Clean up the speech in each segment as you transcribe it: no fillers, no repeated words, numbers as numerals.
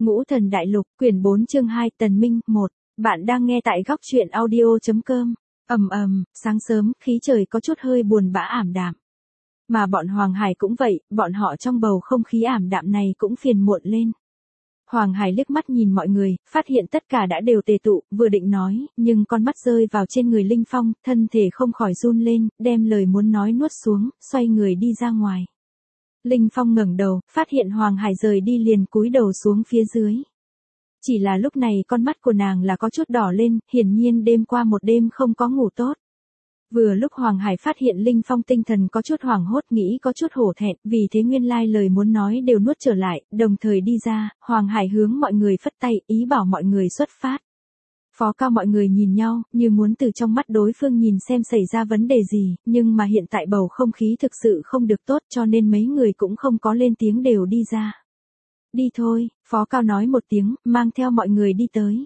Ngũ Thần Đại Lục, quyển 4 chương 2 Tần Minh 1. Bạn đang nghe tại góc truyện audio.com. Sáng sớm, khí trời có chút hơi buồn bã ảm đạm. Mà bọn Hoàng Hải cũng vậy, bọn họ trong bầu không khí ảm đạm này cũng phiền muộn lên. Hoàng Hải liếc mắt nhìn mọi người, phát hiện tất cả đã đều tề tụ, vừa định nói, nhưng con mắt rơi vào trên người Linh Phong, thân thể không khỏi run lên, đem lời muốn nói nuốt xuống, xoay người đi ra ngoài. Linh Phong ngẩng đầu, phát hiện Hoàng Hải rời đi liền cúi đầu xuống phía dưới. Chỉ là lúc này con mắt của nàng là có chút đỏ lên, hiển nhiên đêm qua một đêm không có ngủ tốt. Vừa lúc Hoàng Hải phát hiện Linh Phong tinh thần có chút hoảng hốt, nghĩ có chút hổ thẹn, vì thế nguyên lai lời muốn nói đều nuốt trở lại, đồng thời đi ra, Hoàng Hải hướng mọi người phất tay, ý bảo mọi người xuất phát. Phó Cao mọi người nhìn nhau, như muốn từ trong mắt đối phương nhìn xem xảy ra vấn đề gì, nhưng mà hiện tại bầu không khí thực sự không được tốt cho nên mấy người cũng không có lên tiếng đều đi ra. Đi thôi, Phó Cao nói một tiếng, mang theo mọi người đi tới.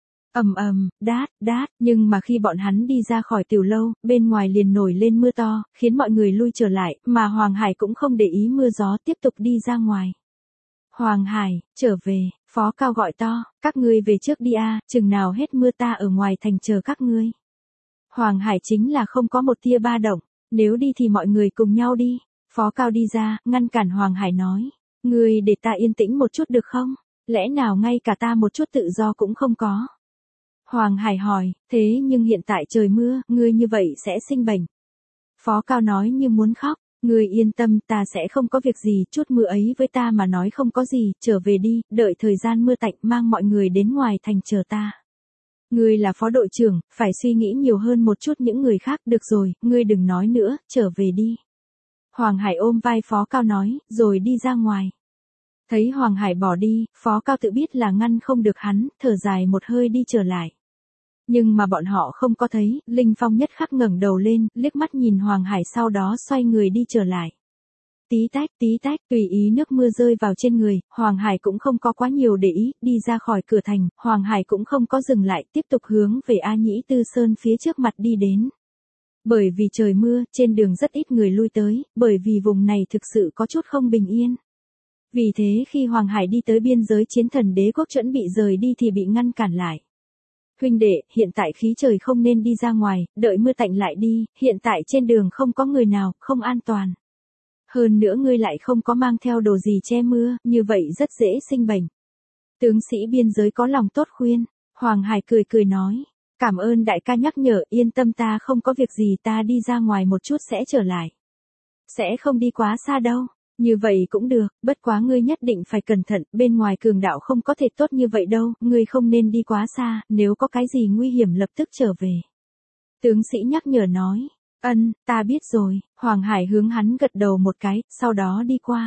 Đát, nhưng mà khi bọn hắn đi ra khỏi tiểu lâu, bên ngoài liền nổi lên mưa to, khiến mọi người lui trở lại, mà Hoàng Hải cũng không để ý mưa gió tiếp tục đi ra ngoài. Hoàng Hải, trở về, Phó Cao gọi to, các ngươi về trước đi a, chừng nào hết mưa ta ở ngoài thành chờ các ngươi. Hoàng Hải chính là không có một tia ba động, nếu đi thì mọi người cùng nhau đi. Phó Cao đi ra, ngăn cản Hoàng Hải nói, ngươi để ta yên tĩnh một chút được không? Lẽ nào ngay cả ta một chút tự do cũng không có? Hoàng Hải hỏi, thế nhưng hiện tại trời mưa, ngươi như vậy sẽ sinh bệnh. Phó Cao nói như muốn khóc, ngươi yên tâm, ta sẽ không có việc gì, chút mưa ấy với ta mà nói không có gì, trở về đi, đợi thời gian mưa tạnh mang mọi người đến ngoài thành chờ ta. Ngươi là phó đội trưởng, phải suy nghĩ nhiều hơn một chút những người khác, được rồi, ngươi đừng nói nữa, trở về đi. Hoàng Hải ôm vai Phó Cao nói, rồi đi ra ngoài. Thấy Hoàng Hải bỏ đi, Phó Cao tự biết là ngăn không được hắn, thở dài một hơi đi trở lại. Nhưng mà bọn họ không có thấy, Linh Phong nhất khắc ngẩng đầu lên, liếc mắt nhìn Hoàng Hải sau đó xoay người đi trở lại. Tí tách, tùy ý nước mưa rơi vào trên người, Hoàng Hải cũng không có quá nhiều để ý, đi ra khỏi cửa thành, Hoàng Hải cũng không có dừng lại, tiếp tục hướng về A Nhĩ Tư Sơn phía trước mặt đi đến. Bởi vì trời mưa, trên đường rất ít người lui tới, bởi vì vùng này thực sự có chút không bình yên. Vì thế khi Hoàng Hải đi tới biên giới Chiến Thần Đế quốc chuẩn bị rời đi thì bị ngăn cản lại. Huynh đệ, hiện tại khí trời không nên đi ra ngoài, đợi mưa tạnh lại đi, hiện tại trên đường không có người nào, không an toàn. Hơn nữa ngươi lại không có mang theo đồ gì che mưa, như vậy rất dễ sinh bệnh. Tướng sĩ biên giới có lòng tốt khuyên, Hoàng Hải cười nói, cảm ơn đại ca nhắc nhở, yên tâm ta không có việc gì, ta đi ra ngoài một chút sẽ trở lại. Sẽ không đi quá xa đâu. Như vậy cũng được, bất quá ngươi nhất định phải cẩn thận, bên ngoài cường đạo không có thể tốt như vậy đâu, ngươi không nên đi quá xa, nếu có cái gì nguy hiểm lập tức trở về. Tướng sĩ nhắc nhở nói, ta biết rồi, Hoàng Hải hướng hắn gật đầu một cái, sau đó đi qua.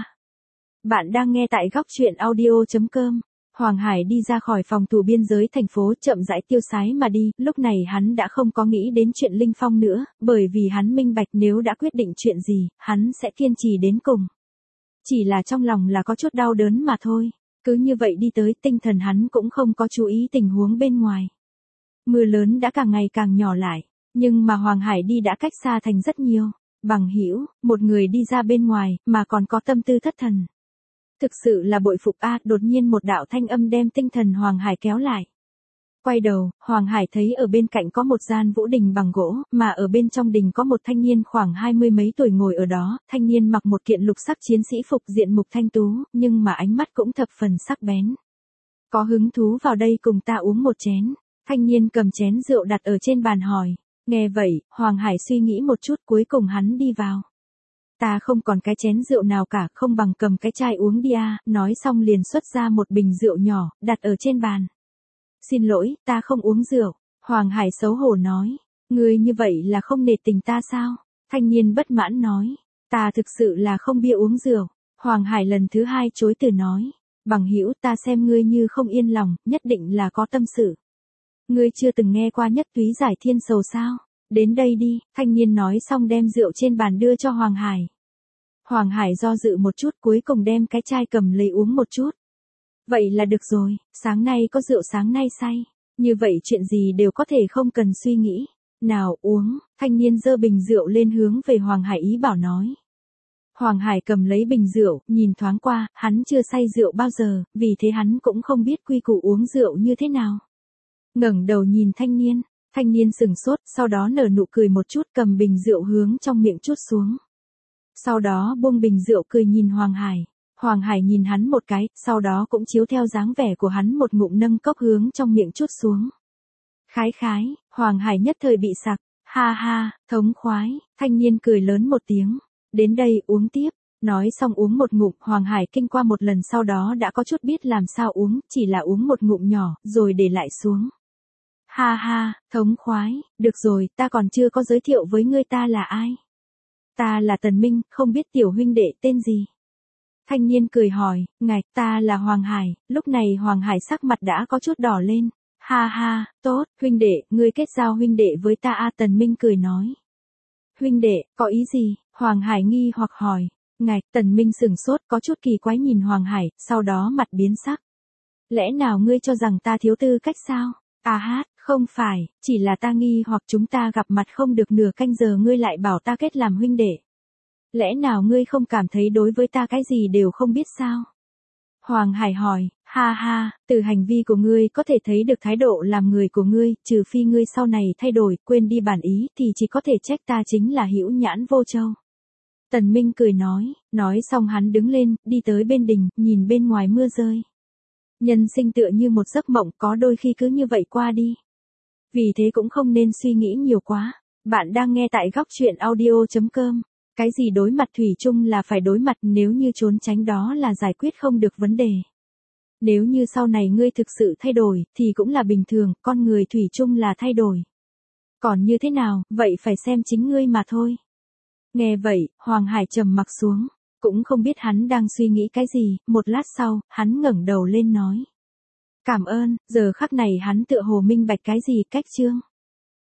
Bạn đang nghe tại góc truyện audio.com. Hoàng Hải đi ra khỏi phòng thủ biên giới thành phố chậm rãi tiêu sái mà đi, lúc này hắn đã không có nghĩ đến chuyện Linh Phong nữa, bởi vì hắn minh bạch nếu đã quyết định chuyện gì, hắn sẽ kiên trì đến cùng. Chỉ là trong lòng là có chút đau đớn mà thôi, cứ như vậy đi tới tinh thần hắn cũng không có chú ý tình huống bên ngoài. Mưa lớn đã càng ngày càng nhỏ lại, nhưng mà Hoàng Hải đi đã cách xa thành rất nhiều. Bằng hữu, một người đi ra bên ngoài mà còn có tâm tư thất thần. Thực sự là bội phục a, đột nhiên một đạo thanh âm đem tinh thần Hoàng Hải kéo lại. Quay đầu, Hoàng Hải thấy ở bên cạnh có một gian vũ đình bằng gỗ, mà ở bên trong đình có một thanh niên khoảng 20 mấy tuổi ngồi ở đó, thanh niên mặc một kiện lục sắc chiến sĩ phục diện mục thanh tú, nhưng mà ánh mắt cũng thập phần sắc bén. Có hứng thú vào đây cùng ta uống một chén, thanh niên cầm chén rượu đặt ở trên bàn hỏi. Nghe vậy, Hoàng Hải suy nghĩ một chút cuối cùng hắn đi vào. Ta không còn cái chén rượu nào cả, không bằng cầm cái chai uống đi a, nói xong liền xuất ra một bình rượu nhỏ, đặt ở trên bàn. Xin lỗi, ta không uống rượu. Hoàng Hải xấu hổ nói. Ngươi như vậy là không nể tình ta sao? Thanh niên bất mãn nói. Ta thực sự là không bia uống rượu. Hoàng Hải lần thứ hai chối từ nói. Bằng hữu, ta xem ngươi như không yên lòng, nhất định là có tâm sự. Ngươi chưa từng nghe qua Nhất Túy Giải Thiên Sầu sao? Đến đây đi, thanh niên nói xong đem rượu trên bàn đưa cho Hoàng Hải. Hoàng Hải do dự một chút cuối cùng đem cái chai cầm lấy uống một chút. Vậy là được rồi, sáng nay có rượu sáng nay say. Như vậy chuyện gì đều có thể không cần suy nghĩ. Nào uống, thanh niên giơ bình rượu lên hướng về Hoàng Hải ý bảo nói. Hoàng Hải cầm lấy bình rượu, nhìn thoáng qua, hắn chưa say rượu bao giờ, vì thế hắn cũng không biết quy củ uống rượu như thế nào. Ngẩng đầu nhìn thanh niên sững sốt, sau đó nở nụ cười một chút, cầm bình rượu hướng trong miệng trút xuống. Sau đó buông bình rượu cười nhìn Hoàng Hải. Hoàng Hải nhìn hắn một cái, sau đó cũng chiếu theo dáng vẻ của hắn một ngụm nâng cốc hướng trong miệng trút xuống. Khái khái, Hoàng Hải nhất thời bị sặc, ha ha, thống khoái, thanh niên cười lớn một tiếng. Đến đây uống tiếp, nói xong uống một ngụm, Hoàng Hải kinh qua một lần sau đó đã có chút biết làm sao uống, chỉ là uống một ngụm nhỏ, rồi để lại xuống. Ha ha, thống khoái, được rồi, ta còn chưa có giới thiệu với ngươi ta là ai. Ta là Tần Minh, không biết tiểu huynh đệ tên gì. Thanh niên cười hỏi, ngài, ta là Hoàng Hải, lúc này Hoàng Hải sắc mặt đã có chút đỏ lên. Ha ha, tốt, huynh đệ, ngươi kết giao huynh đệ với ta a. Tần Minh cười nói. Huynh đệ, có ý gì? Hoàng Hải nghi hoặc hỏi. Ngài, Tần Minh sững sốt, có chút kỳ quái nhìn Hoàng Hải, sau đó mặt biến sắc. Lẽ nào ngươi cho rằng ta thiếu tư cách sao? À hát, không phải, chỉ là ta nghi hoặc chúng ta gặp mặt không được nửa canh giờ ngươi lại bảo ta kết làm huynh đệ. Lẽ nào ngươi không cảm thấy đối với ta cái gì đều không biết sao? Hoàng Hải hỏi, ha ha, từ hành vi của ngươi có thể thấy được thái độ làm người của ngươi, trừ phi ngươi sau này thay đổi, quên đi bản ý thì chỉ có thể trách ta chính là hữu nhãn vô châu. Tần Minh cười nói xong hắn đứng lên, đi tới bên đình, nhìn bên ngoài mưa rơi. Nhân sinh tựa như một giấc mộng, có đôi khi cứ như vậy qua đi. Vì thế cũng không nên suy nghĩ nhiều quá. Bạn đang nghe tại góc truyện audio.com. Cái gì đối mặt thủy chung là phải đối mặt, nếu như trốn tránh đó là giải quyết không được vấn đề. Nếu như sau này ngươi thực sự thay đổi, thì cũng là bình thường, con người thủy chung là thay đổi. Còn như thế nào, vậy phải xem chính ngươi mà thôi. Nghe vậy, Hoàng Hải trầm mặc xuống, cũng không biết hắn đang suy nghĩ cái gì, một lát sau, hắn ngẩng đầu lên nói. Cảm ơn, giờ khắc này hắn tựa hồ minh bạch cái gì, cách chương.